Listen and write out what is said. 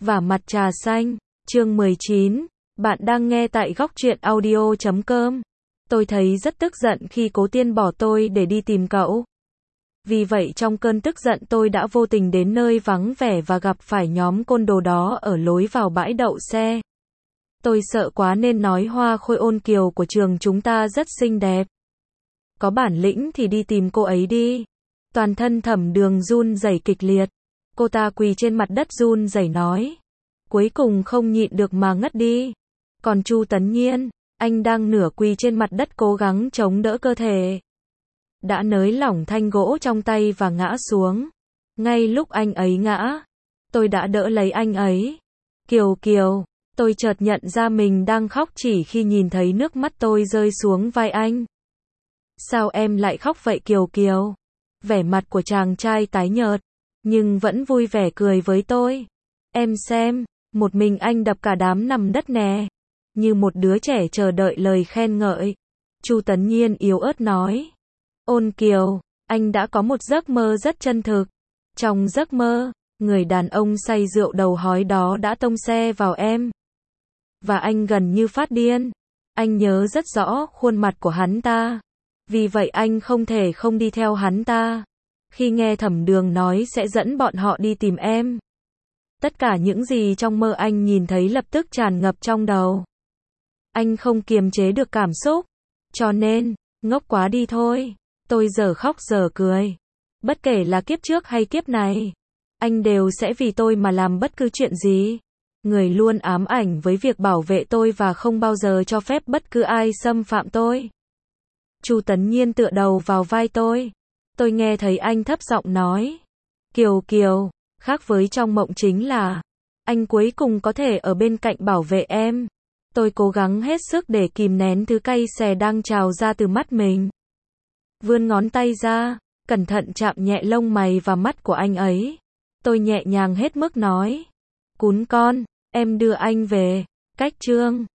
Vả mặt trà xanh, chương 19, bạn đang nghe tại góc truyện audio.com. Tôi thấy rất tức giận khi Cố Tiên bỏ tôi để đi tìm cậu. Vì vậy trong cơn tức giận tôi đã vô tình đến nơi vắng vẻ và gặp phải nhóm côn đồ đó ở lối vào bãi đậu xe. Tôi sợ quá nên nói Hoa Khôi ôn kiều của trường chúng ta rất xinh đẹp. Có bản lĩnh thì đi tìm cô ấy đi. Toàn thân Thẩm Đường run rẩy kịch liệt. Cô ta quỳ trên mặt đất run rẩy nói. Cuối cùng không nhịn được mà ngất đi. Còn Chu Tấn Nhiên, anh đang nửa quỳ trên mặt đất cố gắng chống đỡ cơ thể. Đã nới lỏng thanh gỗ trong tay và ngã xuống. Ngay lúc anh ấy ngã, tôi đã đỡ lấy anh ấy. Kiều Kiều, tôi chợt nhận ra mình đang khóc chỉ khi nhìn thấy nước mắt tôi rơi xuống vai anh. Sao em lại khóc vậy Kiều Kiều? Vẻ mặt của chàng trai tái nhợt, nhưng vẫn vui vẻ cười với tôi. Em xem, một mình anh đập cả đám nằm đất nè. Như một đứa trẻ chờ đợi lời khen ngợi. Chu Tấn Nhiên yếu ớt nói. Ôn Kiều, anh đã có một giấc mơ rất chân thực. Trong giấc mơ, người đàn ông say rượu đầu hói đó đã tông xe vào em. Và anh gần như phát điên. Anh nhớ rất rõ khuôn mặt của hắn ta. Vì vậy anh không thể không đi theo hắn ta. Khi nghe Thẩm Đường nói sẽ dẫn bọn họ đi tìm em. Tất cả những gì trong mơ anh nhìn thấy lập tức tràn ngập trong đầu. Anh không kiềm chế được cảm xúc. Cho nên, ngốc quá đi thôi. Tôi giờ khóc giờ cười. Bất kể là kiếp trước hay kiếp này, anh đều sẽ vì tôi mà làm bất cứ chuyện gì. Người luôn ám ảnh với việc bảo vệ tôi và không bao giờ cho phép bất cứ ai xâm phạm tôi. Chu Tấn Nhiên tựa đầu vào vai tôi. Tôi nghe thấy anh thấp giọng nói. Kiều Kiều, khác với trong mộng chính là, anh cuối cùng có thể ở bên cạnh bảo vệ em. Tôi cố gắng hết sức để kìm nén thứ cay xè đang trào ra từ mắt mình. Vươn ngón tay ra, cẩn thận chạm nhẹ lông mày và mắt của anh ấy. Tôi nhẹ nhàng hết mức nói. Cún con, em đưa anh về. Cách chương